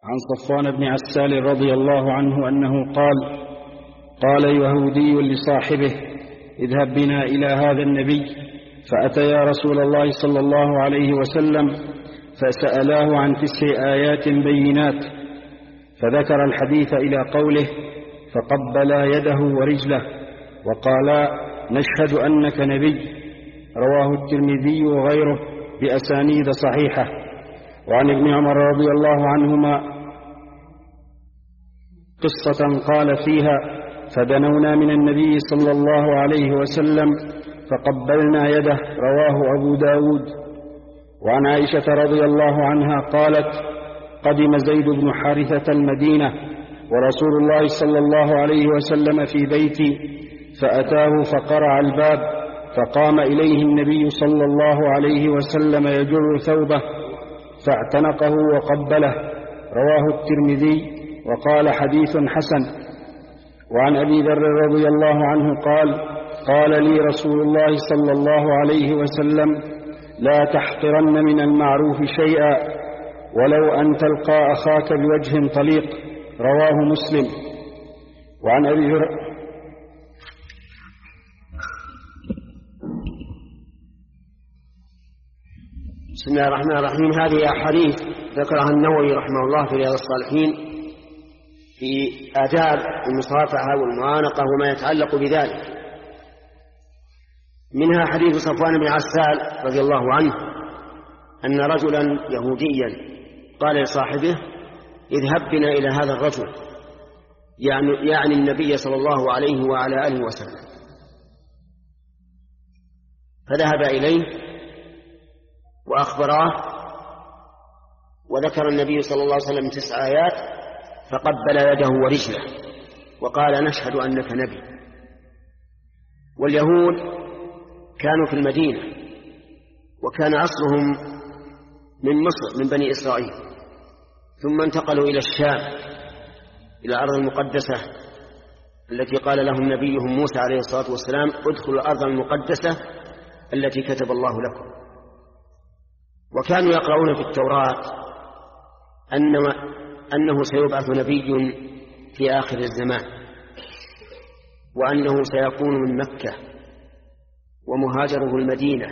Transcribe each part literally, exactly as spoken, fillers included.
عن صفوان بن عسال رضي الله عنه أنه قال قال يهودي لصاحبه اذهب بنا إلى هذا النبي، فأتيا رسول الله صلى الله عليه وسلم فسألاه عن تسع آيات بينات، فذكر الحديث إلى قوله فقبلا يده ورجله وقالا نشهد أنك نبي، رواه الترمذي وغيره بأسانيد صحيحة. وعن ابن عمر رضي الله عنهما قصة قال فيها فدنونا من النبي صلى الله عليه وسلم فقبلنا يده، رواه أبو داود. وعن عائشة رضي الله عنها قالت قدم زيد بن حارثة المدينة ورسول الله صلى الله عليه وسلم في بيتي، فأتاه فقرع الباب، فقام إليه النبي صلى الله عليه وسلم يجر ثوبه فاعتنقه وقبله، رواه الترمذي وقال حديث حسن. وعن أبي ذر رضي الله عنه قال قال لي رسول الله صلى الله عليه وسلم لا تحقرن من المعروف شيئا ولو أن تلقى أخاك بوجه طليق، رواه مسلم. وعن أبي ذر بسم الله الرحمن الرحيم. هذه أحاديث ذكرها النووي رحمه الله في رياض الصالحين في آداب المصافحة والمعانقة وما يتعلق بذلك. منها حديث صفوان بن عسال رضي الله عنه أن رجلا يهوديا قال لصاحبه اذهب بنا إلى هذا الرجل، يعني, يعني النبي صلى الله عليه وعلى آله وسلم. فذهب إليه وأخبراه، وذكر النبي صلى الله عليه وسلم تسع آيات، فقبل يده ورجله وقال نشهد أنك نبي. واليهود كانوا في المدينة، وكان أصلهم من مصر من بني إسرائيل، ثم انتقلوا إلى الشام إلى الأرض المقدسة التي قال لهم نبيهم موسى عليه الصلاة والسلام ادخلوا الأرض المقدسة التي كتب الله لكم. وكانوا يقرؤون في التوراة أن أنه سيبعث نبي في آخر الزمان، وأنه سيكون من مكة ومهاجره المدينة.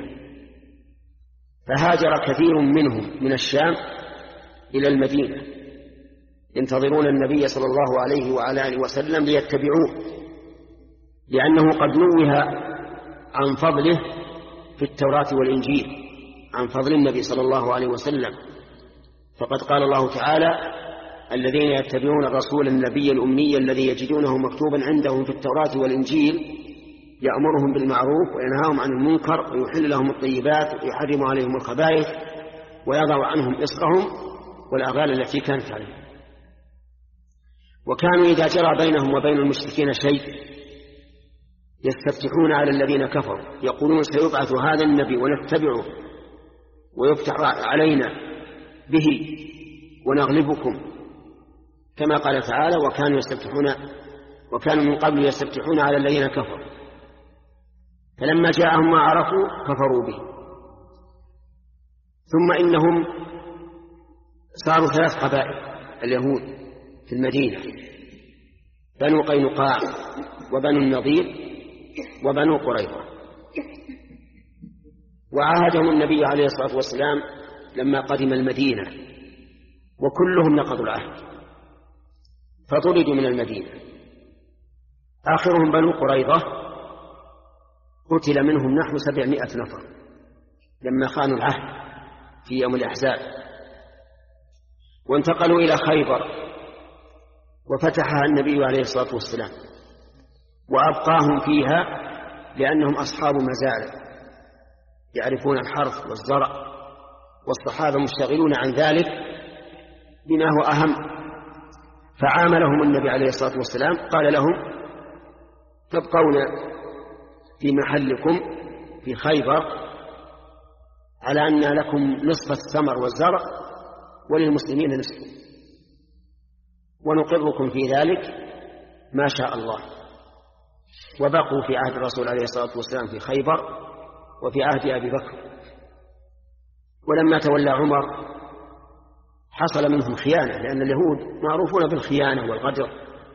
فهاجر كثير منهم من الشام إلى المدينة ينتظرون النبي صلى الله عليه وعلى آله وسلم ليتبعوه، لأنه قد نوه عن فضله في التوراة والإنجيل، عن فضل النبي صلى الله عليه وسلم. فقد قال الله تعالى الذين يتبعون الرسول النبي الأمي الذي يجدونه مكتوبا عندهم في التوراة والإنجيل يأمرهم بالمعروف وينهاهم عن المنكر ويحل لهم الطيبات ويحرم عليهم الخبائث ويضع عنهم إصرهم والأغلال التي كانت عليهم. وكانوا إذا جرى بينهم وبين المشركين شيء يستفتحون على الذين كفروا يقولون سيبعث هذا النبي ونتبعه ويفتح علينا به ونغلبكم، كما قال تعالى وكانوا يستفتحون وكانوا من قبل يستفتحون على الذين كفروا، فلما جاءهم ما عرفوا كفروا به. ثم إنهم صاروا ثلاث قبائل اليهود في المدينة، بنو قينقاع وبنو النضير وبنو قريظة. وعاهدهم النبي عليه الصلاة والسلام لما قدم المدينة، وكلهم نقضوا العهد فطردوا من المدينة. آخرهم بنو قريظة قتل منهم نحو سبعمائة نفر لما خانوا العهد في يوم الأحزاب، وانتقلوا إلى خيبر وفتحها النبي عليه الصلاة والسلام وأبقاهم فيها لأنهم أصحاب مزارع يعرفون الحرث والزرع، والصحابة مشتغلون عن ذلك بما هو أهم. فعاملهم النبي عليه الصلاة والسلام قال لهم تبقون في محلكم في خيبر على أن لكم نصف الثمر والزرع وللمسلمين نصف، ونقركم في ذلك ما شاء الله. وبقوا في عهد الرسول عليه الصلاة والسلام في خيبر وفي عهد أبي بكر. ولما تولى عمر حصل منهم خيانة، لأن اليهود معروفون بالخيانة والغدر،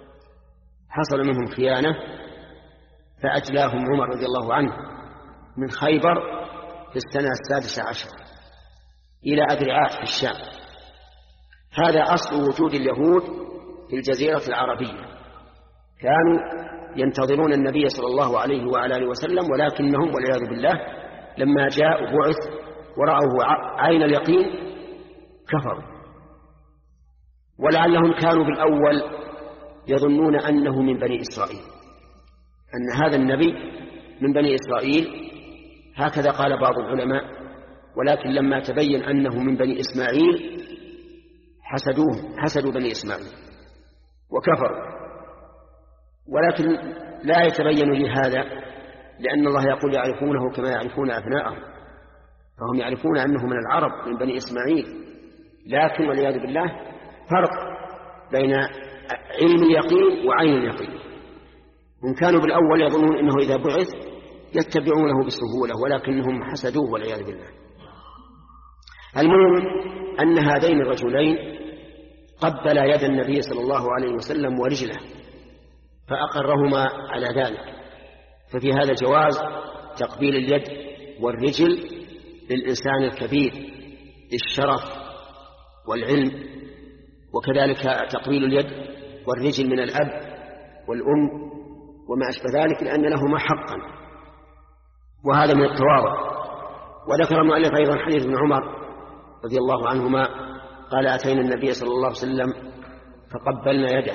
حصل منهم خيانة فأجلاهم عمر رضي الله عنه من خيبر في السنة السادسة عشر إلى أدرعات في الشام. هذا أصل وجود اليهود في الجزيرة العربية، كانوا ينتظرون النبي صلى الله عليه وعلى آله وسلم، ولكنهم والعياذ بالله لما جاء وبعث ورأوه عين اليقين كفروا. ولعلهم كانوا بالأول يظنون أنه من بني إسرائيل، أن هذا النبي من بني إسرائيل، هكذا قال بعض العلماء، ولكن لما تبين أنه من بني إسماعيل حسدوه، حسدوا بني إسماعيل وكفروا. ولكن لا يتبين لهذا، لأن الله يقول يعرفونه كما يعرفون أبناءهم، فهم يعرفون أنه من العرب من بني إسماعيل، لكن والعياذ بالله فرق بين علم اليقين وعين اليقين. هم كانوا بالأول يظنون أنه إذا بعث يتبعونه بسهولة، ولكنهم حسدوه والعياذ بالله. المهم أن هذين الرجلين قبل يد النبي صلى الله عليه وسلم ورجله فأقرهما على ذلك، ففي هذا جواز تقبيل اليد والرجل للإنسان الكبير للشرف والعلم، وكذلك تقبيل اليد والرجل من الأب والأم وما أشبه ذلك، لأن لهما حقا، وهذا من التواضع. وذكر المؤلف أيضا حديث ابن عمر رضي الله عنهما قال أتينا النبي صلى الله عليه وسلم فقبلنا يده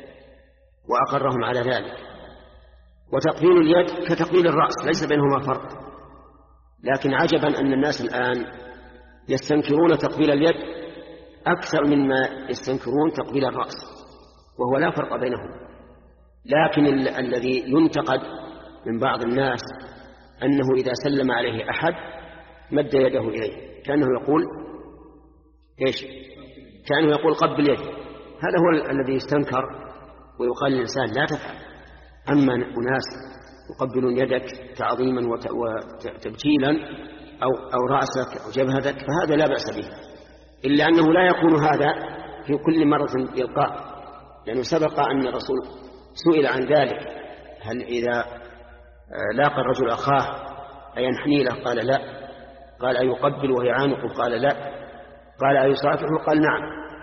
وأقرهم على ذلك. وتقبيل اليد كتقبيل الرأس ليس بينهما فرق، لكن عجبا أن الناس الآن يستنكرون تقبيل اليد أكثر مما يستنكرون تقبيل الرأس، وهو لا فرق بينهم. لكن ال- الذي ينتقد من بعض الناس أنه إذا سلم عليه أحد مد يده إليه كأنه يقول إيش؟ كأنه يقول قبل يده. هذا هو ال- الذي يستنكر ويقال للإنسان لا تفعل. أما أناس يقبلون يدك تعظيما وت- وتبجيلا أو, أو رأسك أو جبهتك فهذا لا بأس به، إلا أنه لا يكون هذا في كل مرة يلقاه، لأنه سبق أن الرسول سئل عن ذلك، هل إذا لاقى الرجل أخاه أينحني له؟ قال لا. قال أيقبل وهي عنقه؟ قال لا. قال أيصافحه؟ قال نعم.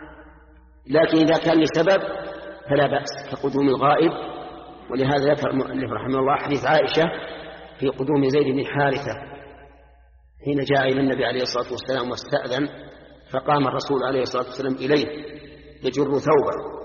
لكن إذا كان لسبب فلا بأس كقدوم الغائب. ولهذا ذكر المؤلف رحمه الله حديث عائشة في قدوم زيد بن حارثة حين جاء إلى النبي عليه الصلاة والسلام واستأذن، فقام الرسول عليه الصلاة والسلام إليه يجر ثوبه.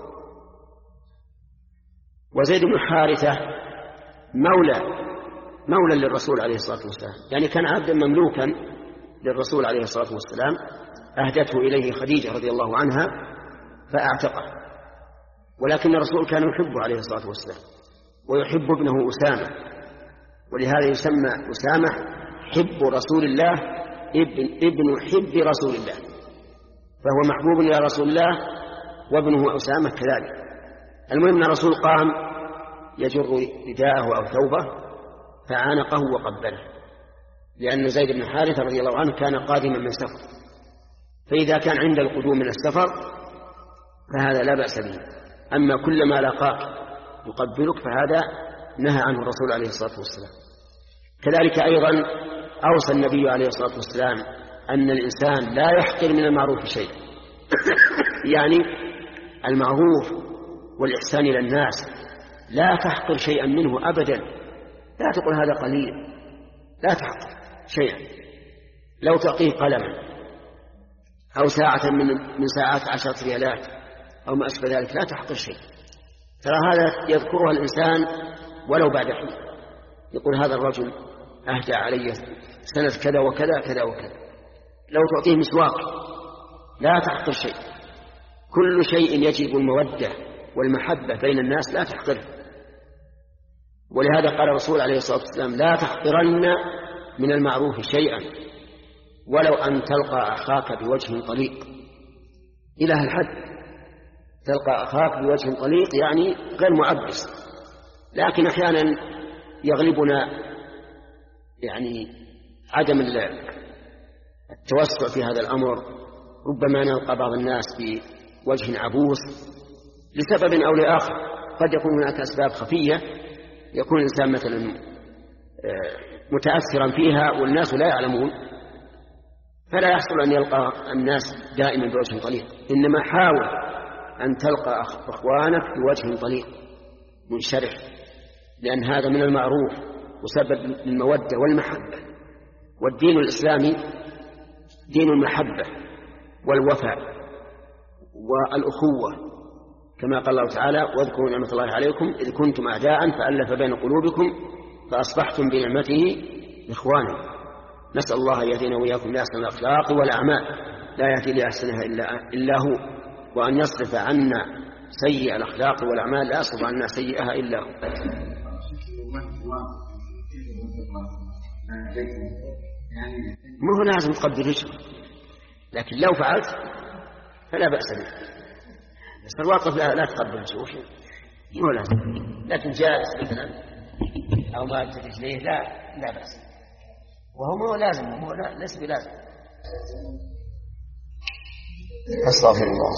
وزيد بن حارثة مولى مولى للرسول عليه الصلاة والسلام، يعني كان عبدا مملوكا للرسول عليه الصلاة والسلام، أهدته إليه خديجة رضي الله عنها فأعتقه. ولكن الرسول كان يحبه عليه الصلاة والسلام ويحب ابنه أسامة، ولهذا يسمى أسامة حب رسول الله ابن, ابن حب رسول الله، فهو محبوب إلى رسول الله وابنه أسامة كذلك. المهم أن الرسول قام يجر رداءه أو ثوبه فعانقه وقبله، لأن زيد بن حارثة رضي الله عنه كان قادما من سفر، فإذا كان عند القدوم من السفر فهذا لا بأس به. أما كلما لقاك يقبلك فهذا نهى عنه الرسول عليه الصلاة والسلام. كذلك أيضا أوصى النبي عليه الصلاة والسلام أن الإنسان لا يحقر من المعروف شيئا يعني المعروف والإحسان إلى الناس لا تحقر شيئا منه أبدا، لا تقول هذا قليل، لا تحقر شيئا. لو تعطيه قلما أو ساعة من, من ساعات عشرة ريالات أو ما أشبه ذلك لا تحقر شيء. ترى هذا يذكرها الإنسان ولو بعد حين، يقول هذا الرجل أهدى علي سنة كذا وكذا كذا وكذا. لو تعطيه مسواك لا تحقر شيء. كل شيء يجب المودة والمحبة بين الناس لا تحقره. ولهذا قال الرسول عليه الصلاة والسلام لا تحقرن من المعروف شيئا ولو أن تلقى أخاك بوجه طليق. إلى الحد تلقى أخاك بوجه طليق يعني غير معبس. لكن أحيانا يغلبنا يعني عدم التوسع في هذا الأمر ربما نلقى بعض الناس بوجه عبوس لسبب أو لآخر، قد يكون هناك أسباب خفية يكون الإنسان مثلا متأثرا فيها والناس لا يعلمون، فلا يحصل أن يلقى الناس دائما بوجه طليق، إنما حاول أن تلقى أخوانك بوجه طليق منشرح، لأن هذا من المعروف وسبب المودة والمحبة. والدين الإسلامي دين المحبة والوفاء والأخوة، كما قال الله تعالى: واذكروا نعمة الله عليكم إذ كنتم أعداء فألف بين قلوبكم فأصبحتم بنعمته إخوانا. نسأل الله أن يهدينا وإياكم لأحسن الأخلاق والأعمال، لا يهدي لأحسنها إلا هو، وأن يصرف عنا سيئ الأخلاق والأعمال، لا يصرف عنا سيئها إلا هو. ما هو لازم تقبل رجل، لكن لو فعلت فلا بأس به، بس الواقف لا, لا تقبل رجل مو لازم، لكن جالس مثلا أو ما رجليه لا لا بأس، وهو مو لازم، هو لا ليس بلازم. أستغفر الله.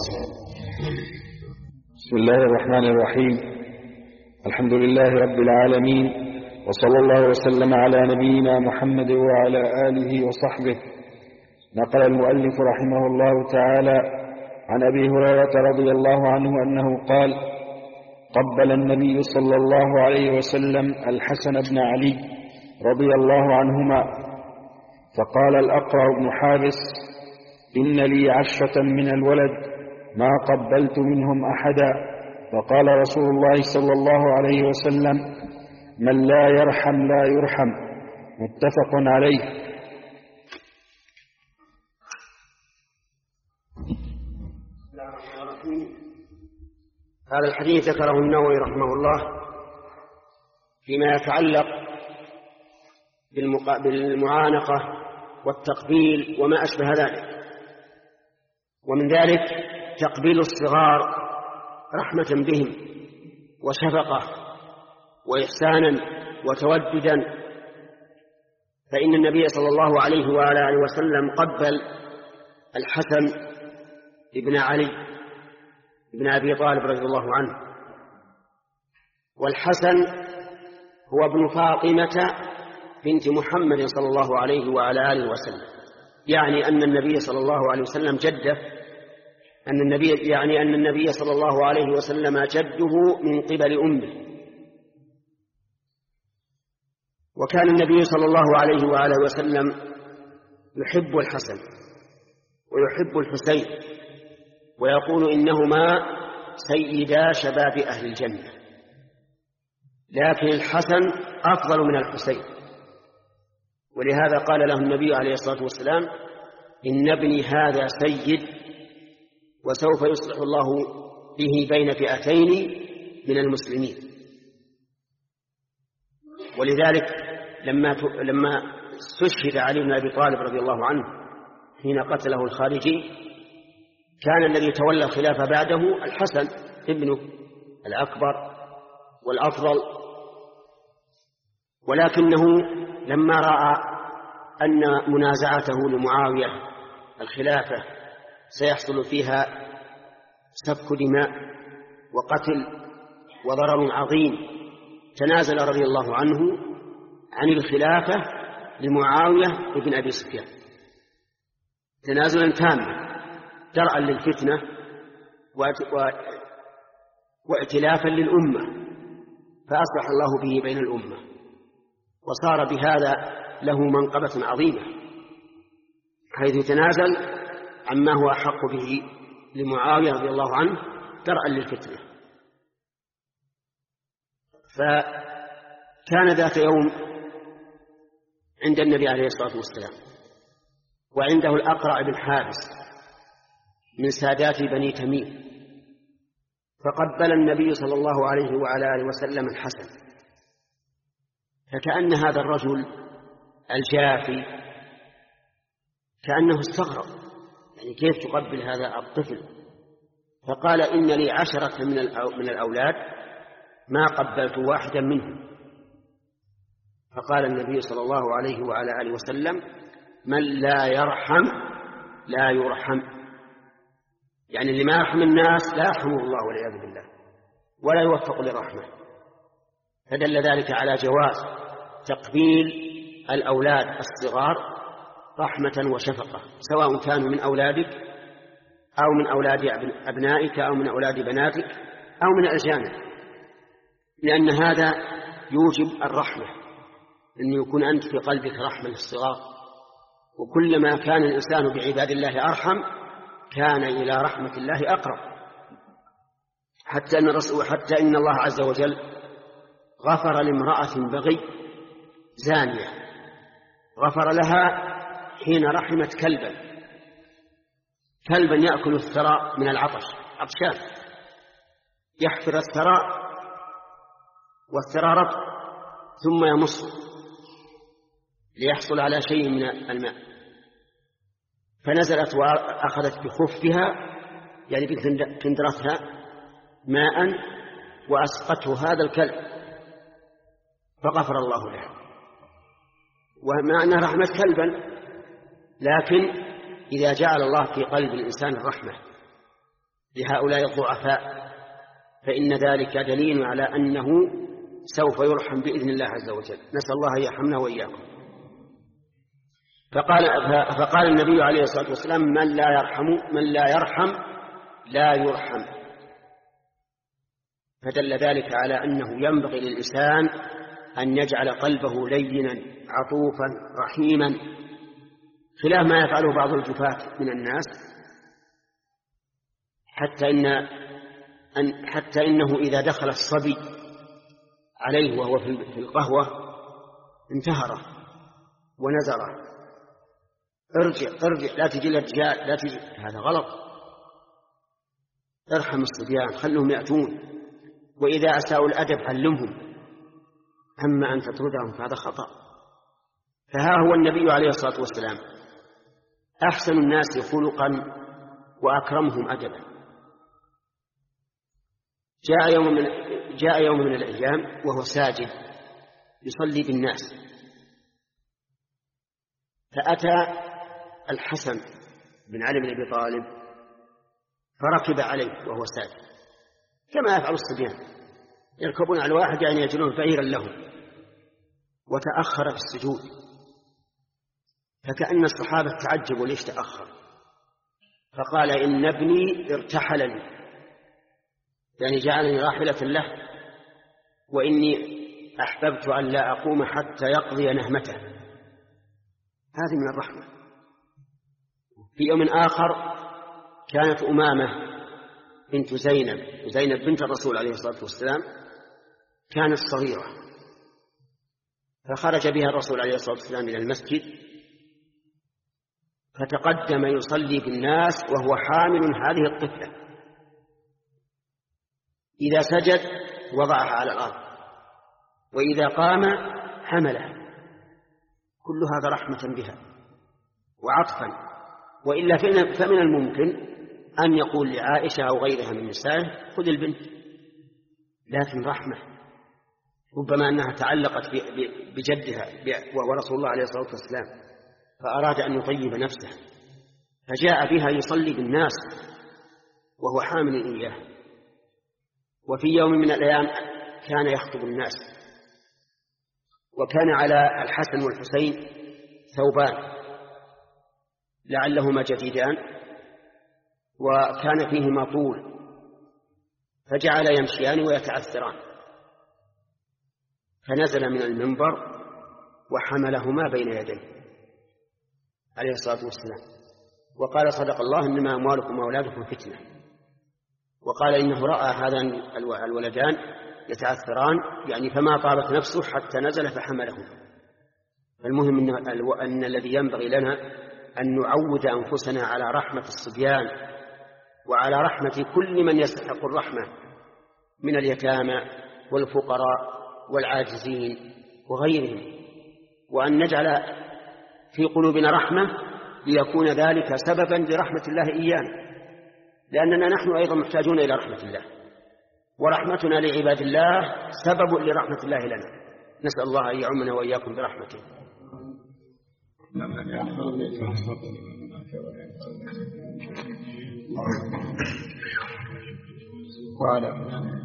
بسم الله الرحمن الرحيم. الحمد لله رب العالمين، وصلى الله وسلم على نبينا محمد وعلى آله وصحبه. نقل المؤلف رحمه الله تعالى عن أبي هريرة رضي الله عنه أنه قال: قبل النبي صلى الله عليه وسلم الحسن بن علي رضي الله عنهما، فقال الأقرع بن حابس: إن لي عشرة من الولد ما قبلت منهم أحدا. فقال رسول الله صلى الله عليه وسلم: من لا يرحم لا يرحم. متفق عليه. هذا الحديث ذكره النووي رحمه الله فيما يتعلق بالمعانقة والتقبيل وما أشبه ذلك، ومن ذلك تقبيل الصغار رحمة بهم وشفقة وإحسانا وتوددا، فإن النبي صلى الله عليه وعلى آله وسلم قبل الحسن ابن علي ابن أبي طالب رضي الله عنه، والحسن هو ابن فاطمة بنت محمد صلى الله عليه وعلى آله وسلم، يعني أن النبي صلى الله عليه وسلم جده، أن النبي يعني أن النبي صلى الله عليه وسلم جده من قبل أمه. وكان النبي صلى الله عليه وآله وسلم يحب الحسن ويحب الحسين، ويقول إنهما سيدا شباب أهل الجنة، لكن الحسن أفضل من الحسين، ولهذا قال له النبي عليه الصلاة والسلام: إن ابني هذا سيد وسوف يصلح الله به بين فئتين من المسلمين. ولذلك لما لما استشهد علي بن أبي طالب رضي الله عنه حين قتله الخارجي، كان الذي تولى الخلافة بعده الحسن ابنه الأكبر والأفضل، ولكنه لما رأى أن منازعته لمعاوية الخلافة سيحصل فيها سفك دماء وقتل وضرر عظيم، تنازل رضي الله عنه عن الخلافة لمعاوية ابن أبي سفيان تنازلا تاما درءا للفتنة وائتلافا للأمة، فأصلح الله به بين الأمة، وصار بهذا له منقبة عظيمة، حيث تنازل عما هو أحق به لمعاوية رضي الله عنه درءا للفتنة. فكان ذات يوم عند النبي عليه الصلاة والسلام، وعنده الأقرع بن حابس من سادات بني تميم، فقبل النبي صلى الله عليه وعلى آله وسلم الحسن، فكأن هذا الرجل الجافي كأنه استغرب، يعني كيف تقبل هذا الطفل؟ فقال: إن لي عشرة من الأولاد ما قبلت واحدا منهم. فقال النبي صلى الله عليه وعلى آله وسلم: من لا يرحم لا يرحم. يعني اللي ما يرحم الناس لا يرحمه الله والعياذ بالله ولا يوفق للرحمة. فدل ذلك على جواز تقبيل الأولاد الصغار رحمة وشفقة، سواء كانوا من أولادك أو من أولاد أبنائك أو من أولاد بناتك أو من الأجانب، لأن هذا يوجب الرحمة، أن يكون أنت في قلبك رحمة للصغار. وكلما كان الإنسان بعباد الله أرحم كان إلى رحمة الله أقرب. حتى أن, الرسول حتى إن الله عز وجل غفر لامرأة بغي زانية، غفر لها حين رحمت كلبا كلبا يأكل الثراء من العطش، عطشان يحفر الثراء والثراء رطب ثم يمص ليحصل على شيء من الماء، فنزلت وأخذت بخفها يعني بكندرتها ماء وأسقته هذا الكلب فغفر الله له. ومع أنها رحمة كلبا، لكن إذا جعل الله في قلب الإنسان الرحمة لهؤلاء الضعفاء فإن ذلك دليل على أنه سوف يرحم بإذن الله عز وجل. نسأل الله أن يرحمنا وإياكم. فقال, فقال النبي عليه الصلاة والسلام من لا يرحم من لا يرحم لا يرحم. فدل ذلك على أنه ينبغي للإنسان أن يجعل قلبه لينا عطوفا رحيما، خلاف ما يفعله بعض الجفاة من الناس، حتى, إن أن حتى إنه إذا دخل الصبي عليه وهو في القهوة انتهره ونزره، ارجع ارجع لا تجي الرجال لا تجي، هذا غلط. ارحم الصبيان خلهم يأتون، وإذا أساءوا الأدب علمهم، أما أن تطردهم فهذا خطأ. فها هو النبي عليه الصلاة والسلام أحسن الناس خلقا وأكرمهم أدبا. جاء يوم من, جاء يوم من الأيام وهو ساجد يصلي بالناس، فأتى الحسن بن علي بن أبي طالب فركب عليه وهو ساجد كما يفعل الصبيان، يركبون على واحد يعني يجعلون فعيرا لهم، وتأخر في السجود، فكأن الصحابة تعجبوا ليش تأخر، فقال إن ابني ارتحلني، يعني جعلني راحلة له، وإني أحببت أن لا أقوم حتى يقضي نهمته. هذه من الرحمة. في يوم آخر كانت أمامة بنت زينب زينب بنت الرسول عليه الصلاة والسلام كانت صغيرة، فخرج بها الرسول عليه الصلاة والسلام إلى المسجد، فتقدم يصلي بالناس وهو حامل هذه الطفلة، إذا سجد وضعها على الأرض وإذا قام حملها، كل هذا رحمة بها وعطفا. وإلا فمن الممكن أن يقول لعائشة أو غيرها من نسائه خذ البنت، لكن رحمة، ربما أنها تعلقت بجدها وهو رسول الله عليه الصلاة والسلام، فأراد أن يطيب نفسه فجاء بها يصلي بالناس وهو حامل إياه. وفي يوم من الأيام كان يخطب الناس، وكان على الحسن والحسين ثوبان لعلهما جديدان وكان فيهما طول، فجعل يمشيان ويتعثران، فنزل من المنبر وحملهما بين يديه عليه الصلاة والسلام، وقال صدق الله إنما أموالكم وأولادكم فتنة، وقال إنه رأى هذان الولدان يتعثران يعني فما طابت نفسه حتى نزل فحملهما. فالمهم إن, أن الذي ينبغي لنا أن نعود أنفسنا على رحمة الصبيان وعلى رحمة كل من يستحق الرحمة من اليتامى والفقراء والعاجزين وغيرهم، وأن نجعل في قلوبنا رحمة ليكون ذلك سببا لرحمة الله إيانا، لأننا نحن أيضا محتاجون إلى رحمة الله، ورحمتنا لعباد الله سبب لرحمة الله لنا. نسأل الله أن يعمنا وإياكم برحمته. وعلى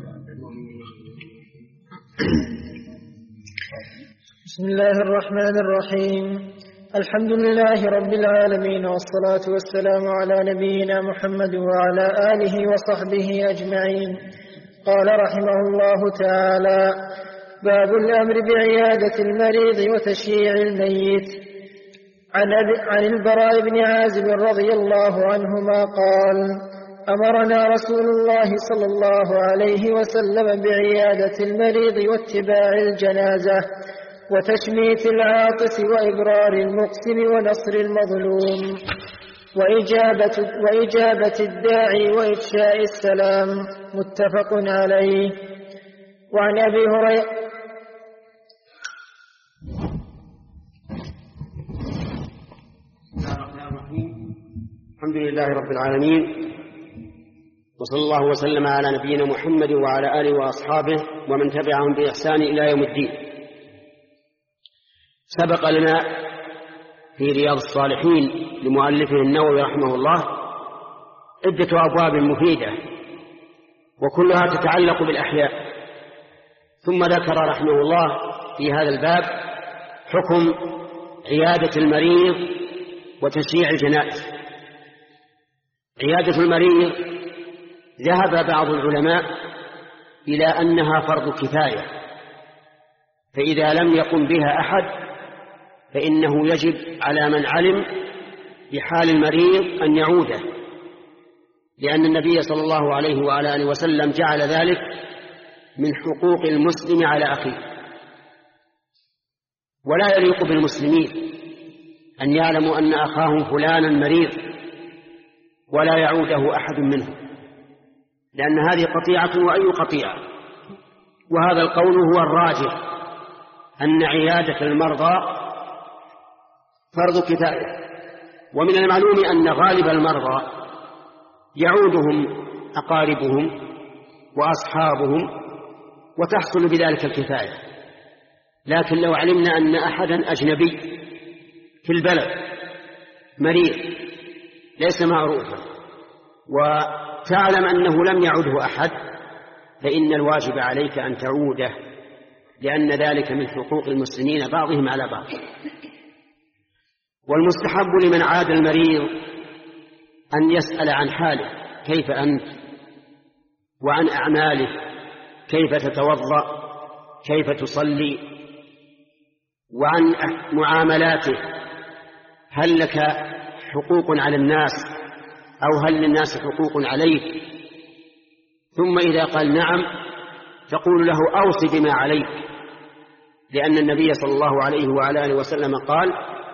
بسم الله الرحمن الرحيم. الحمد لله رب العالمين، والصلاة والسلام على نبينا محمد وعلى آله وصحبه أجمعين. قال رحمه الله تعالى: باب الأمر بعيادة المريض وتشييع الميت. عن, عن البراء بن عازب رضي الله عنهما قال: أمرنا رسول الله صلى الله عليه وسلم بعيادة المريض واتباع الجنازة وتشميت العاطس وإبرار المقسم ونصر المظلوم وإجابة, وإجابة الداعي وإفشاء السلام. متفق عليه. وعن أبي هريرة الحمد لله رب العالمين، وصلى الله وسلم على نبينا محمد وعلى آله وأصحابه ومن تبعهم بإحسان إلى يوم الدين. سبق لنا في رياض الصالحين لمؤلفه النووي رحمه الله عدة أبواب مفيدة وكلها تتعلق بالأحياء، ثم ذكر رحمه الله في هذا الباب حكم عيادة المريض وتشييع الجنائز. عيادة المريض ذهب بعض العلماء إلى أنها فرض كفاية، فإذا لم يقم بها أحد فإنه يجب على من علم بحال المريض أن يعوده، لأن النبي صلى الله عليه وعلى آله وسلم جعل ذلك من حقوق المسلم على أخيه. ولا يليق بالمسلمين أن يعلموا أن أخاهم فلانا مريض ولا يعوده أحد منهم، لأن هذه قطيعة وأي قطيعة. وهذا القول هو الراجح، أن عيادة المرضى فرض كفاية. ومن المعلوم أن غالب المرضى يعودهم أقاربهم وأصحابهم وتحصل بذلك الكفاية. لكن لو علمنا أن أحدا أجنبي في البلد مريض ليس معروفا وتعلم أنه لم يعده أحد، فإن الواجب عليك أن تعوده، لأن ذلك من حقوق المسلمين بعضهم على بعض. والمستحب لمن عاد المريض أن يسأل عن حاله: كيف أنت؟ وعن أعماله: كيف تتوضأ؟ كيف تصلي؟ وعن معاملاته: هل لك حقوق على الناس أو هل للناس حقوق عليك؟ ثم إذا قال نعم تقول له: أوصي بما عليك، لأن النبي صلى الله عليه وعلى آله وسلم قال: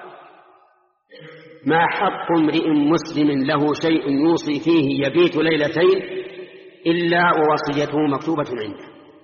ما حق امرئ مسلم له شيء يوصي فيه يبيت ليلتين إلا ووصيته مكتوبة عنده.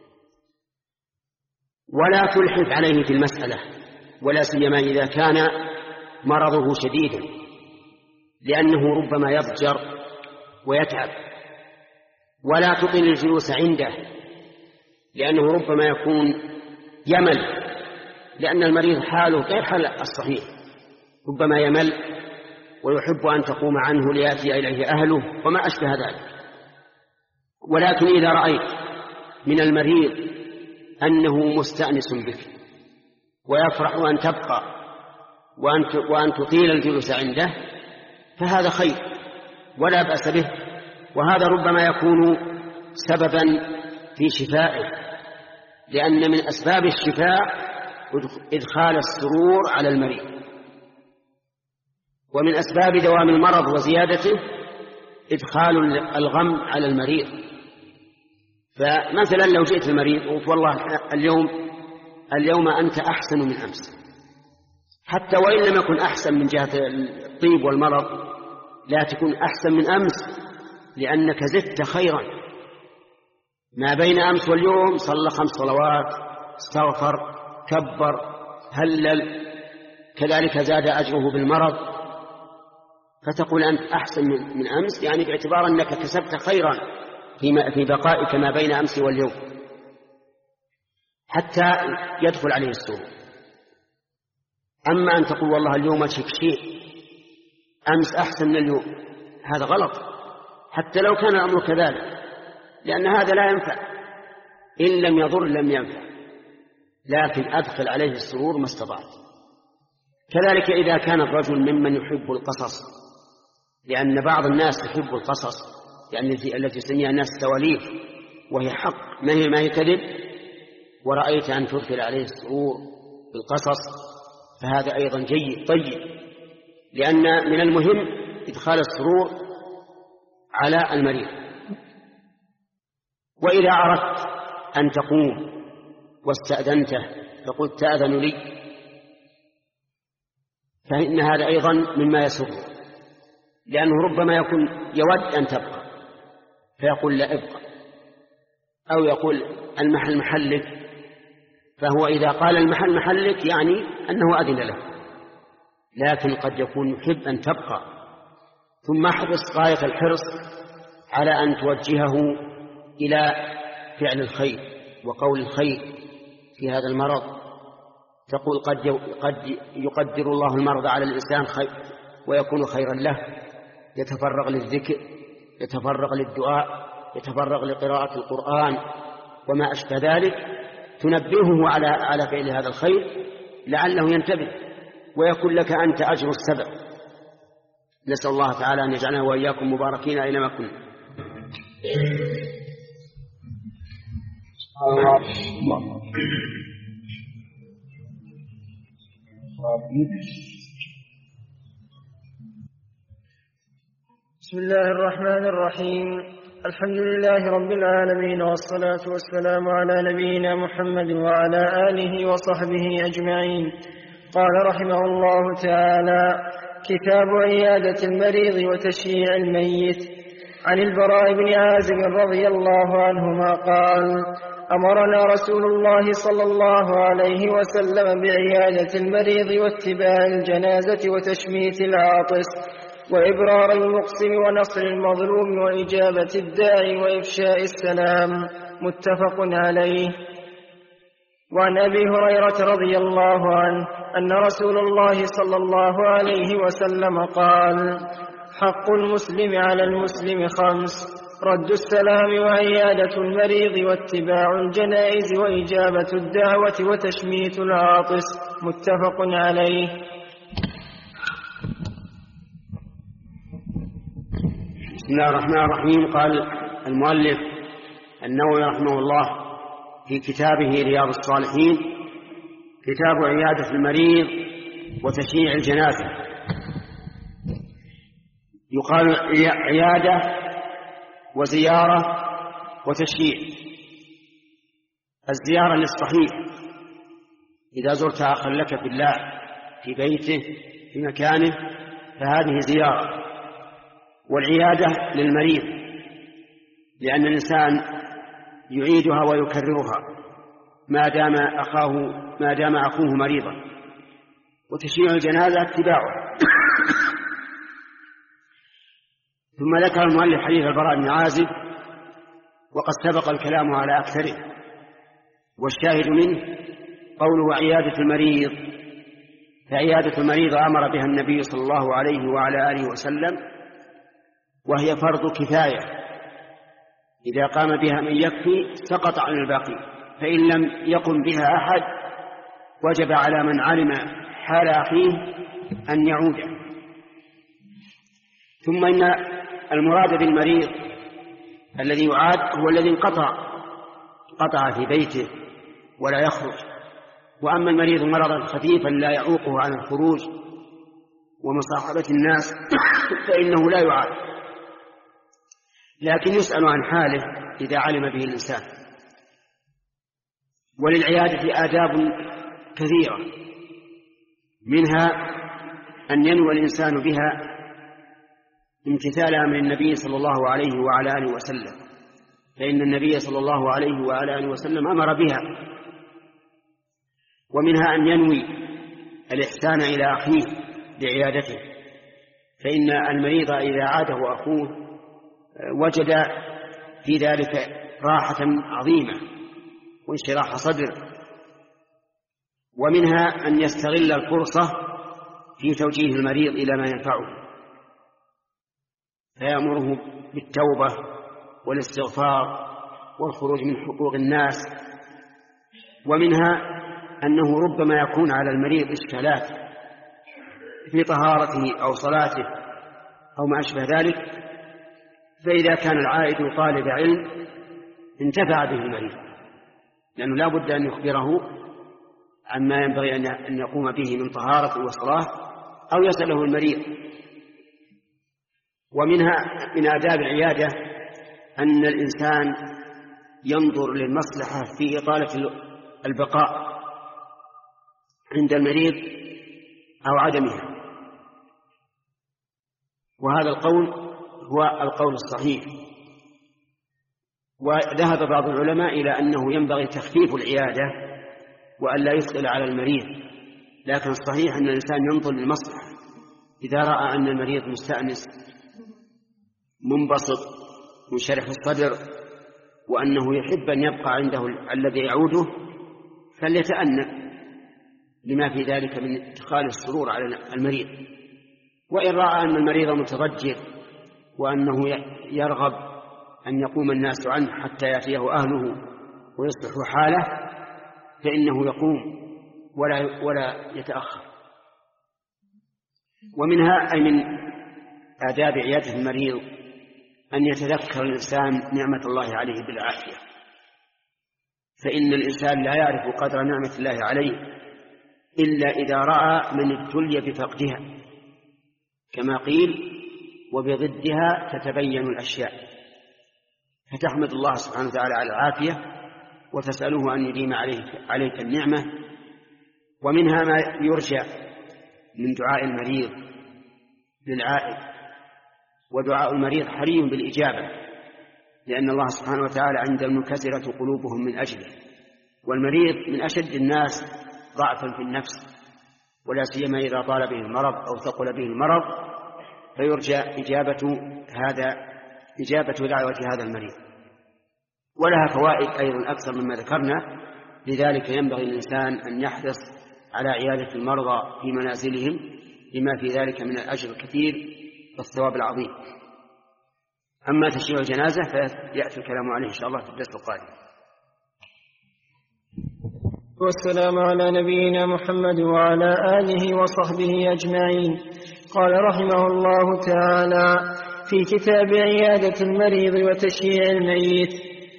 ولا تلحف عليه في المسألة، ولا سيما إذا كان مرضه شديدا، لأنه ربما يضجر ويتعب. ولا تطل الجلوس عنده، لأنه ربما يكون يمل، لأن المريض حاله غير حال الصحيح، ربما يمل ويحب أن تقوم عنه ليأتي إليه أهله وما أشبه ذلك. ولكن إذا رأيت من المريض أنه مستأنس بك ويفرح أن تبقى وأن تطيل الجلوس عنده فهذا خير ولا بأس به، وهذا ربما يكون سببا في شفائه، لأن من أسباب الشفاء إدخال السرور على المريض، ومن أسباب دوام المرض وزيادته إدخال الغم على المريض. فمثلا لو جئت المريض وقلت: والله اليوم اليوم أنت أحسن من أمس، حتى وإن لم يكن أحسن من جهة الطيب والمرض، لا تكون أحسن من أمس، لأنك زدت خيرا. ما بين أمس واليوم صلى خمس صلوات، استغفر، كبر، هلل، كذلك زاد أجره بالمرض، فتقول أنت أحسن من أمس، يعني باعتبار أنك كسبت خيرا في بقائك ما بين أمس واليوم، حتى يدخل عليه السرور. أما أن تقول والله اليوم أشك شيء، أمس أحسن من اليوم، هذا غلط، حتى لو كان الأمر كذلك، لأن هذا لا ينفع، إن لم يضر لم ينفع، لكن أدخل عليه السرور ما استطعت. كذلك إذا كان الرجل ممن يحب القصص، لأن بعض الناس يحب القصص يعني التي يسميها الناس تواليف، وهي حق ما هي ما هي كذب، ورأيت أن تدخل عليه السرور بالقصص فهذا أيضا جيد طيب، لأن من المهم إدخال السرور على المريض. وإذا أردت أن تقوم واستأذنته فقلت تأذن لي، فإن هذا أيضا مما يسر، لأنه ربما يكون يود أن تبقى فيقول لا ابقى، أو يقول المحل محلك، فهو إذا قال المحل محلك يعني أنه أذن له، لكن قد يكون يحب أن تبقى. ثم احرص غاية الحرص على أن توجهه إلى فعل الخير وقول الخير في هذا المرض. تقول قد قد يقدر الله المرض على الإنسان خير ويكون خيرا له، يتفرغ للذكر، يتفرغ للدعاء، يتفرغ لقراءة القرآن وما أشبه ذلك، تنبهه على على فعل هذا الخير لعله ينتبه ويكون لك أنت أجر السبب. نسأل الله تعالى أن يجعلنا وإياكم مباركين أينما كنا. بسم الله الرحمن الرحيم. الحمد لله رب العالمين، والصلاة والسلام على نبينا محمد وعلى آله وصحبه أجمعين. قال رحمه الله تعالى: كتاب عيادة المريض وتشييع الميت. عن البراء بن عازب رضي الله عنهما قال: أمرنا رسول الله صلى الله عليه وسلم بعيادة المريض واتباع الجنازة وتشميت العاطس وإبرار المقسم ونصر المظلوم وإجابة الداعي وإفشاء السلام. متفق عليه. وعن أبي هريرة رضي الله عنه أن رسول الله صلى الله عليه وسلم قال: حق المسلم على المسلم خمس: رد السلام وعيادة المريض واتباع الجنائز وإجابة الدعوة وتشميت العاطس. متفق عليه. بسم الله الرحمن الرحيم. قال المؤلف النووي رحمه الله في كتابه رياض الصالحين: كتاب عيادة المريض وتشييع الجنازة. يقال عيادة وزيارة وتشييع. الزيارة للصحيح إذا زرت أخا لك في الله في بيته في مكانه فهذه زيارة. والعيادة للمريض لأن الإنسان يعيدها ويكررها ما دام أخاه ما دام أخوه مريضا. وتشييع الجنازة اتباعه. ثم ذكر المؤلف حديث البراء بن عازب وقد سبق الكلام على أكثره، والشاهد منه قوله عيادة المريض. فعيادة المريض أمر بها النبي صلى الله عليه وعلى آله وسلم، وهي فرض كفاية، إذا قام بها من يكفي سقط عن الباقي، فإن لم يقم بها أحد وجب على من علم حال أخيه أن يعود. ثم إن المراد بالمريض الذي يعاد هو الذي انقطع قطع في بيته ولا يخرج. وأما المريض مرضا خفيفا لا يعوقه عن الخروج ومصاحبة الناس فإنه لا يعاد، لكن يسأل عن حاله إذا علم به الإنسان. وللعيادة آداب كثيرة، منها أن ينوي الإنسان بها امتثال أمر النبي صلى الله عليه وعلى آله وسلم، فإن النبي صلى الله عليه وعلى آله وسلم أمر بها. ومنها أن ينوي الإحسان إلى أخيه بعيادته، فإن المريض إذا عاده أخوه وجد في ذلك راحة عظيمة وانشراح صدر. ومنها أن يستغل الفرصة في توجيه المريض إلى ما ينفعه، فيأمره بالتوبة والاستغفار والخروج من حقوق الناس. ومنها أنه ربما يكون على المريض إشكالات في طهارته أو صلاته أو ما أشبه ذلك، فإذا كان العائد طالب علم انتفع به المريض، لأنه لا بد أن يخبره عما ينبغي أن يقوم به من طهارة وصلاة أو يسأله المريض. ومنها من آداب العيادة أن الإنسان ينظر للمصلحة في إطالة البقاء عند المريض أو عدمها، وهذا القول هو القول الصحيح. وذهب بعض العلماء إلى أنه ينبغي تخفيف العيادة وأن لا يثقل على المريض، لكن الصحيح أن الإنسان ينظر للمصلحة. إذا رأى أن المريض مستأنس منبسط منشرح الصدر وأنه يحب أن يبقى عنده الذي يعوده فليتأنى لما في ذلك من ادخال السرور على المريض. وإن رأى أن المريض متضجر وأنه يرغب أن يقوم الناس عنه حتى يأتيه أهله ويصلحوا حاله فإنه يقوم ولا, ولا يتأخر. ومنها أي من آداب عيادة المريض أن يتذكر الإنسان نعمة الله عليه بالعافية، فإن الإنسان لا يعرف قدر نعمة الله عليه إلا إذا رأى من ابتلي بفقدها، كما قيل وبضدها تتبين الأشياء، فتحمد الله سبحانه وتعالى على العافية وتسأله أن يديم عليك, عليك النعمة. ومنها ما يرجى من دعاء المريض للعائد، ودعاء المريض حري بالإجابة، لأن الله سبحانه وتعالى عند المنكسرة قلوبهم من أجله، والمريض من أشد الناس ضعفا في النفس، ولا سيما إذا طال به المرض أو ثقل به المرض، فيرجى إجابة هذا إجابة دعوة هذا المريض. ولها فوائد أيضا أكثر مما ذكرنا، لذلك ينبغي الإنسان أن يحرص على عيادة المرضى في منازلهم لما في ذلك من الأجر الكثير والثواب العظيم. أما تشييع الجنازة فيأتي الكلام عليه إن شاء الله في الدرس القادم. والسلام على نبينا محمد وعلى آله وصحبه أجمعين. قال رحمه الله تعالى في كتاب عيادة المريض وتشييع الميت: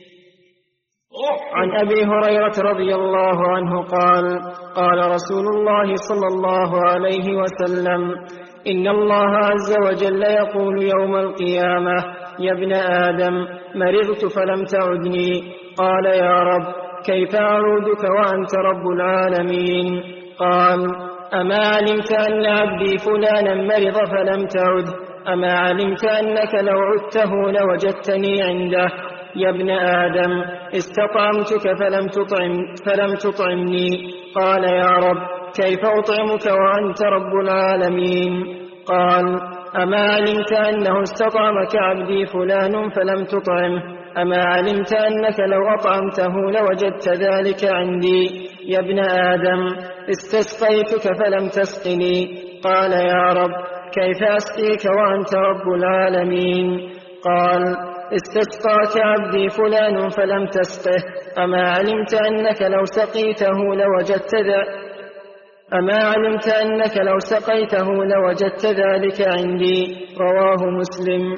عن أبي هريرة رضي الله عنه قال: قال رسول الله صلى الله عليه وسلم: إن الله عز وجل يقول يوم القيامة: يا ابن آدم مرضت فلم تعدني. قال: يا رب كيف أعودك وأنت رب العالمين؟ قال: أما علمت أن عبدي فلانا مرض فلم تعد؟ أما علمت أنك لو عدته لوجدتني عنده؟ يا ابن آدم استطعمتك فلم تطعم فلم تطعمني. قال: يا رب كيف أطعمك وأنت رب العالمين؟ قال: أما علمت أنه استطعمك عبدي فلان فلم تطعمه؟ أما علمت أنك لو أطعمته لوجدت ذلك عندي؟ يا ابن آدم استسقيتك فلم تسقني. قال: يا رب كيف أسقيك وأنت رب العالمين؟ قال: استسقاك عبدي فلان فلم تسقه. أما علمت أنك لو سقيته لوجدت ذلك أما علمت أنك لو سقيته لوجدت ذلك عندي؟ رواه مسلم.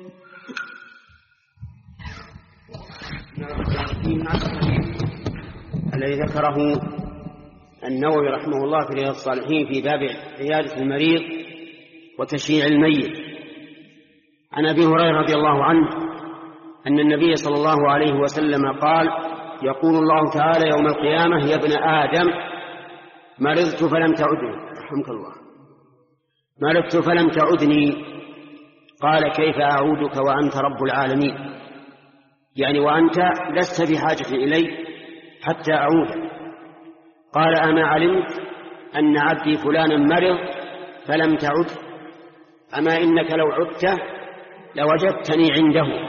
الذي ذكره النووي رحمه الله في رياض الصالحين في باب عيادة المريض وتشييع الميت. عن أبي هريرة رضي الله عنه أن النبي صلى الله عليه وسلم قال: يقول الله تعالى يوم القيامة: يا ابن آدم مرضت فلم تعدني. رحمك الله. مرضت فلم تعدني. قال: كيف أعودك وأنت رب العالمين؟ يعني وأنت لست بحاجة إلي حتى أعود. قال: أما علمت أن عبدي فلانا مرض فلم تعد؟ أما إنك لو عدت لوجدتني عنده.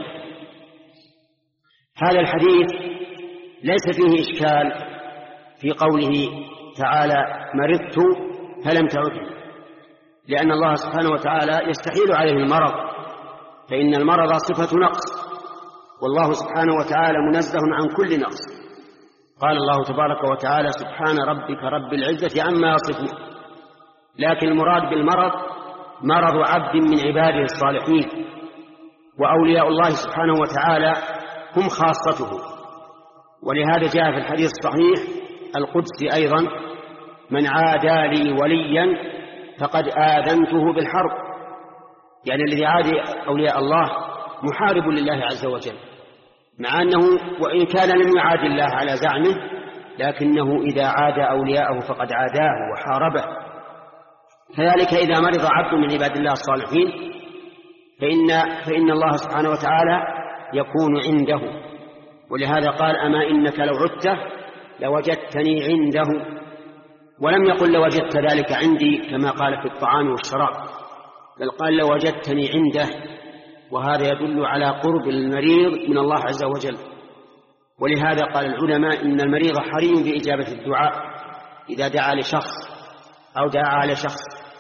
هذا الحديث ليس فيه إشكال في قوله تعالى: مرضت فلم تعد، لأن الله سبحانه وتعالى يستحيل عليه المرض، فإن المرض صفة نقص، والله سبحانه وتعالى منزه عن كل نقص. قال الله تبارك وتعالى: سبحان ربك رب العزة عما يصفون. لكن المراد بالمرض مرض عبد من عباده الصالحين، وأولياء الله سبحانه وتعالى هم خاصته. ولهذا جاء في الحديث الصحيح القدسي أيضا: من عادى لي وليا فقد آذنته بالحرب. يعني الذي عادي أولياء الله محارب لله عز وجل، مع أنه وإن كان لم يعاد الله على زعمه، لكنه إذا عاد أولياءه فقد عاداه وحاربه. كذلك إذا مرض عبد من عباد الله الصالحين فإن, فإن الله سبحانه وتعالى يكون عنده. ولهذا قال: أما إنك لو عدت لوجدتني عنده. ولم يقل لوجدت ذلك عندي كما قال في الطعام والشراب، بل قال لوجدتني عنده. وهذا يدل على قرب المريض من الله عز وجل. ولهذا قال العلماء: إن المريض حري بإجابة الدعاء إذا دعا لشخص أو دعا على شخص.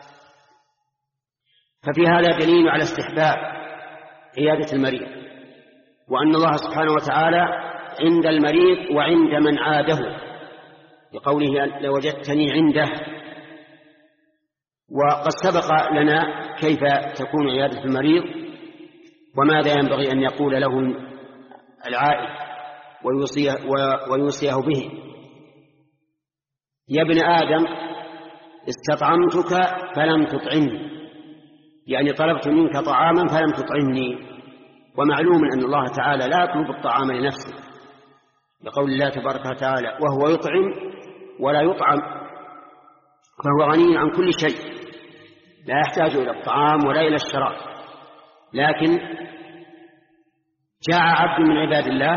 ففي هذا دليل على استحباب عيادة المريض، وأن الله سبحانه وتعالى عند المريض وعند من عاده، بقوله لوجدتني عنده. وقد سبق لنا كيف تكون عيادة المريض وماذا ينبغي أن يقول له العائد ويوصيه, ويوصيه به. يا ابن آدم استطعمتك فلم تطعمني، يعني طلبت منك طعاما فلم تطعمني. ومعلوم أن الله تعالى لا يطلب الطعام لنفسه، بقول الله تبارك وتعالى: وهو يطعم ولا يطعم، فهو غني عن كل شيء، لا يحتاج إلى الطعام ولا إلى الشراب. لكن جاء عبد من عباد الله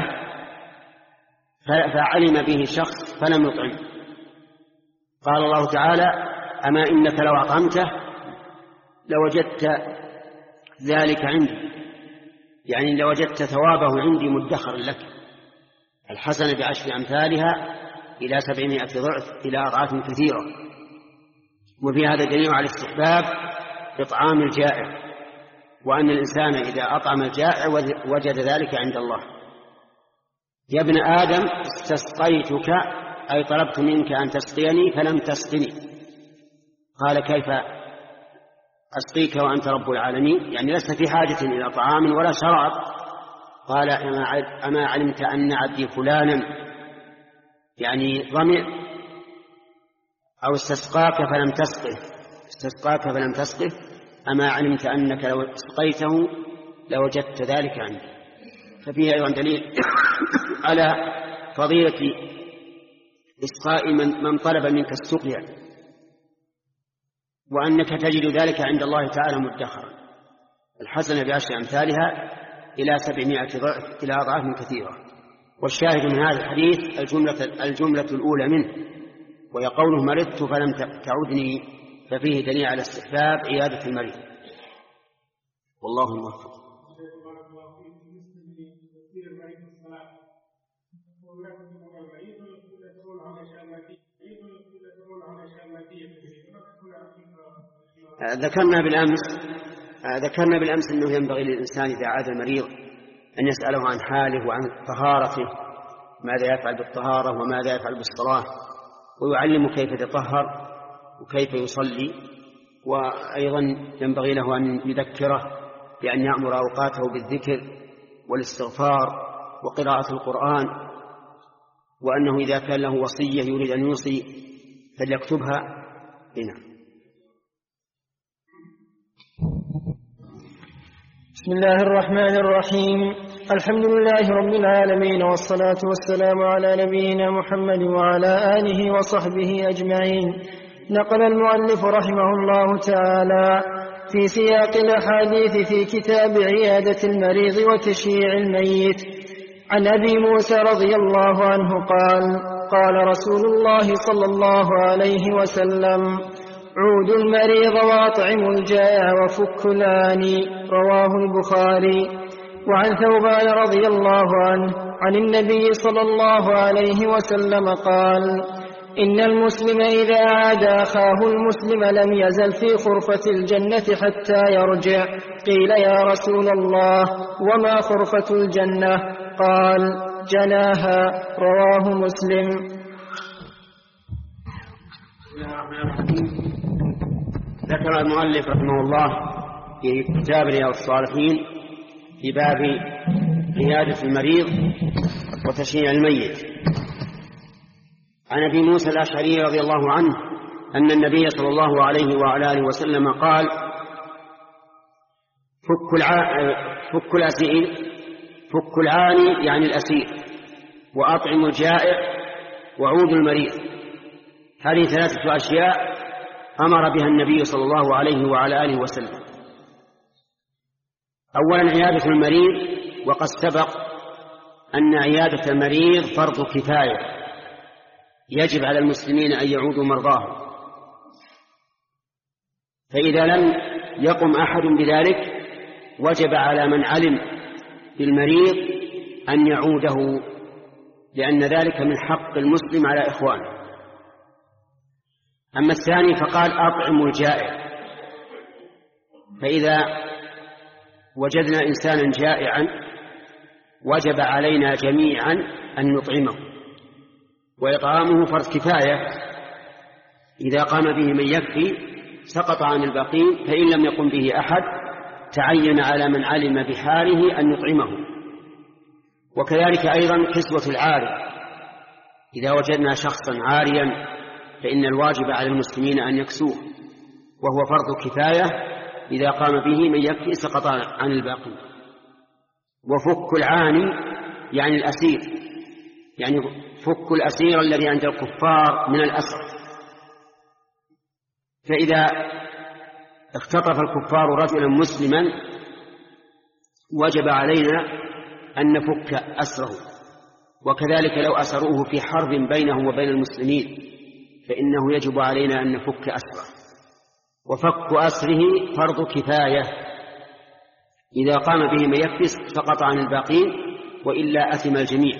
فعلم به شخص فلم يطعم. قال الله تعالى: أما إنك لو أطعمته لوجدت ذلك عندي، يعني لوجدت ثوابه عندي مدخرا لك. الحسنة بعشر أمثالها إلى سبعمائة ضعف إلى أضعاف كثيرة. وفي هذا دليل على استحباب إطعام الجائع، وأن الإنسان إذا أطعم الجائع وجد ذلك عند الله. يا ابن آدم استسقيتك، أي طلبت منك أن تسقيني فلم تسقني. قال: كيف أسقيك وأنت رب العالمين؟ يعني لست في حاجة إلى طعام ولا شراب. قال: أما علمت أن عبدي فلانا يعني ظمئ، أو استسقاك فلم تسقه استسقاك فلم تسقه أما علمت أنك لو اسقيته لوجدت ذلك عندي. ففيه أيضا دليل على فضيلة إسقاء من, من طلب منك السقيا، وأنك تجد ذلك عند الله تعالى مدخرا. الحسنة بعشر أمثالها إلى سبعمائة ضعف إلى أضعاف كثيرة. والشاهد من هذا الحديث الجملة, الجملة الأولى منه، وهي قوله: مرضت فلم تعودني، ففيه دليل على استحباب عيادة المريض. والله الموفق. ذكرنا بالأمس ذكرنا بالأمس أنه ينبغي للإنسان إذا عاد المريض أن يسأله عن حاله وعن طهارته، ماذا يفعل بالطهارة وماذا يفعل بالصلاة، ويعلمه كيف يتطهر وكيف يصلي. وأيضا ينبغي له أن يذكره بأن يأمر أوقاته بالذكر والاستغفار وقراءة القرآن، وأنه إذا كان له وصية يريد أن يوصي فليكتبها. هنا بسم الله الرحمن الرحيم. الحمد لله رب العالمين، والصلاة والسلام على نبينا محمد وعلى آله وصحبه أجمعين. نقل المؤلف رحمه الله تعالى في سياق الأحاديث في كتاب عيادة المريض وتشييع الميت عن أبي موسى رضي الله عنه قال: قال رسول الله صلى الله عليه وسلم: عودوا المريض وأطعموا الجائع وفكوا العاني. رواه البخاري. وعن ثوبان رضي الله عنه عن النبي صلى الله عليه وسلم قال: إن المسلم إذا عاد أخاه المسلم لم يزل في خرفة الجنة حتى يرجع. قيل يا رسول الله وما خرفة الجنة؟ قال جناها. رواه مسلم. ذكر المؤلف رحمه الله في كتاب رياض الصالحين في باب عيادة المريض وتشييع الميت عن أبي موسى الأشعري رضي الله عنه أن النبي صلى الله عليه وعلى آله وسلم قال: فك الع... فك الأسير فك العاني يعني الأسير، وأطعم الجائع، وعود المريض. هذه ثلاثة أشياء أمر بها النبي صلى الله عليه وعلى آله وسلم. أولا عيادة المريض، وقد سبق أن عيادة المريض فرض كفاية، يجب على المسلمين أن يعودوا مرضاهم، فإذا لم يقم أحد بذلك وجب على من علم بالمريض أن يعوده، لأن ذلك من حق المسلم على إخوانه. أما الثاني فقال أطعم الجائع، فإذا وجدنا إنسانا جائعا وجب علينا جميعا أن نطعمه، وإطعامه فرض كفاية، إذا قام به من يكفي سقط عن الباقين، فإن لم يقم به أحد تعين على من علم بحاله أن يطعمه. وكذلك أيضا كسوة العاري، إذا وجدنا شخصا عاريا فإن الواجب على المسلمين أن يكسوه، وهو فرض كفاية، إذا قام به من يكفي سقط عن الباقين. وفك العاني يعني الأسير، يعني فك الأسير الذي عند الكفار من الأسر، فإذا اختطف الكفار رجلا مسلما وجب علينا أن نفك أسره، وكذلك لو أسروه في حرب بينه وبين المسلمين فإنه يجب علينا أن نفك أسره. وفك أسره فرض كفاية، إذا قام به من يكفي سقط عن الباقين، وإلا أثم الجميع.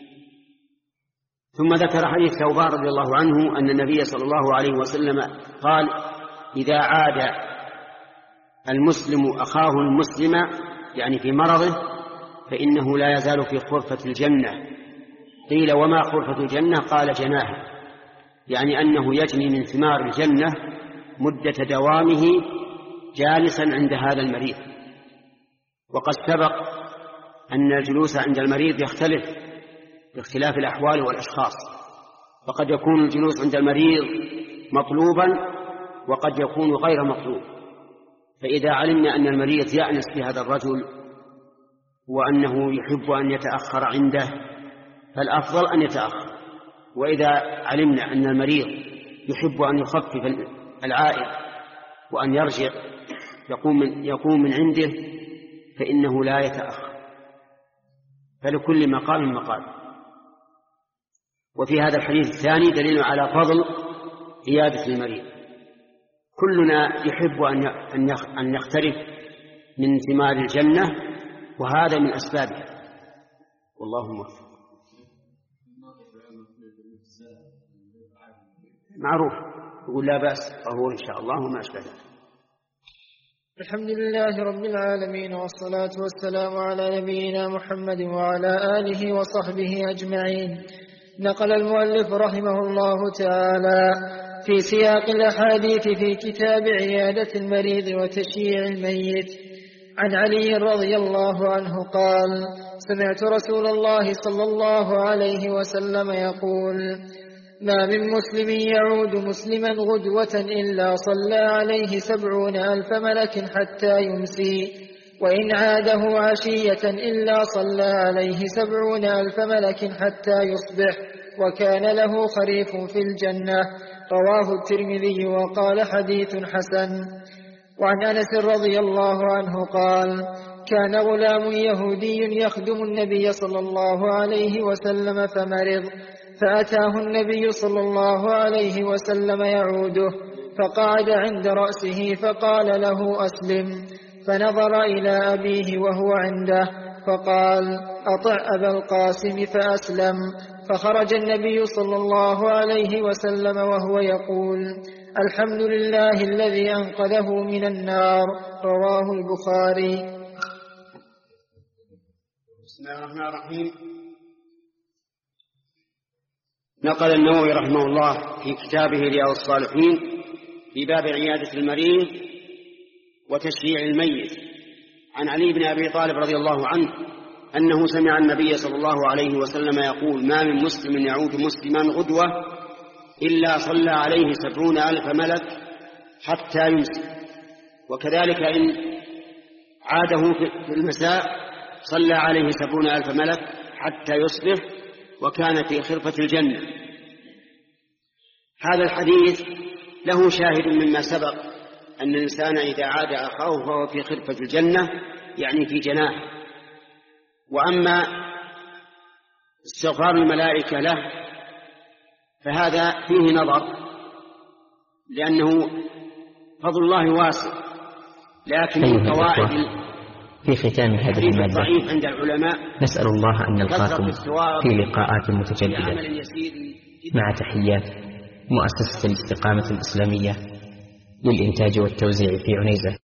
ثم ذكر حديث ثوبان رضي الله عنه أن النبي صلى الله عليه وسلم قال: إذا عاد المسلم أخاه المسلم يعني في مرضه فإنه لا يزال في خرفة الجنة. قيل وما خرفة الجنة؟ قال جناها، يعني أنه يجني من ثمار الجنة مدة دوامه جالسا عند هذا المريض. وقد سبق أن الجلوس عند المريض يختلف باختلاف الأحوال والأشخاص، فقد يكون الجلوس عند المريض مطلوبا وقد يكون غير مطلوب. فإذا علمنا أن المريض يأنس بهذا الرجل وأنه يحب أن يتأخر عنده فالأفضل أن يتأخر، وإذا علمنا أن المريض يحب أن يخفف العائد وأن يرجع يقوم من, يقوم من عنده فإنه لا يتأخر، فلكل مقام مقال. وفي هذا الحديث الثاني دليل على فضل عيادة المريض. كلنا يحب أن يخترف من ثمار الجنة، وهذا من أسبابها، والله موفق. معروف، يقول لا بأس طهور إن شاء الله وما أشبه ذلك. الحمد لله رب العالمين، والصلاة والسلام على نبينا محمد وعلى آله وصحبه أجمعين. نقل المؤلف رحمه الله تعالى في سياق الأحاديث في كتاب عيادة المريض وتشييع الميت عن علي رضي الله عنه قال: سمعت رسول الله صلى الله عليه وسلم يقول: ما من مسلم يعود مسلما غدوة إلا صلى عليه سبعون ألف ملك حتى يمسي، وإن عاده عشية إلا صلى عليه سبعون ألف ملك حتى يصبح، وكان له خريف في الجنة. رواه الترمذي وقال حديث حسن. وعن أنس رضي الله عنه قال: كان غلام يهودي يخدم النبي صلى الله عليه وسلم فمرض، فأتاه النبي صلى الله عليه وسلم يعوده، فقعد عند رأسه فقال له: أسلم. فنظر إلى أبيه وهو عنده فقال: أطع أبا القاسم فأسلم. فخرج النبي صلى الله عليه وسلم وهو يقول: الحمد لله الذي أنقذه من النار. رواه البخاري. بسم الله الرحمن الرحيم. نقل النووي رحمه الله في كتابه رياض الصالحين في باب عيادة المريض وتشييع الميت عن علي بن أبي طالب رضي الله عنه أنه سمع النبي صلى الله عليه وسلم يقول: ما من مسلم يعود مسلما غدوة إلا صلى عليه سبعون ألف ملك حتى يمسي، وكذلك إن عاده في المساء صلى عليه سبعون ألف ملك حتى يصبح وكان في خرفة الجنة. هذا الحديث له شاهد مما سبق، أن الإنسان إذا عاد أخاه فهو في خرفة الجنة، يعني في جناح. وأما استغفار الملائكة له فهذا فيه نظر، لأنه فضل الله واسع، لكن القواعد في ختام هذه المادة ضعيف عند العلماء. نسأل الله أن نلقاكم في لقاءات متجددة، مع تحيات مؤسسة الاستقامة الإسلامية للإنتاج والتوزيع في عنيزة.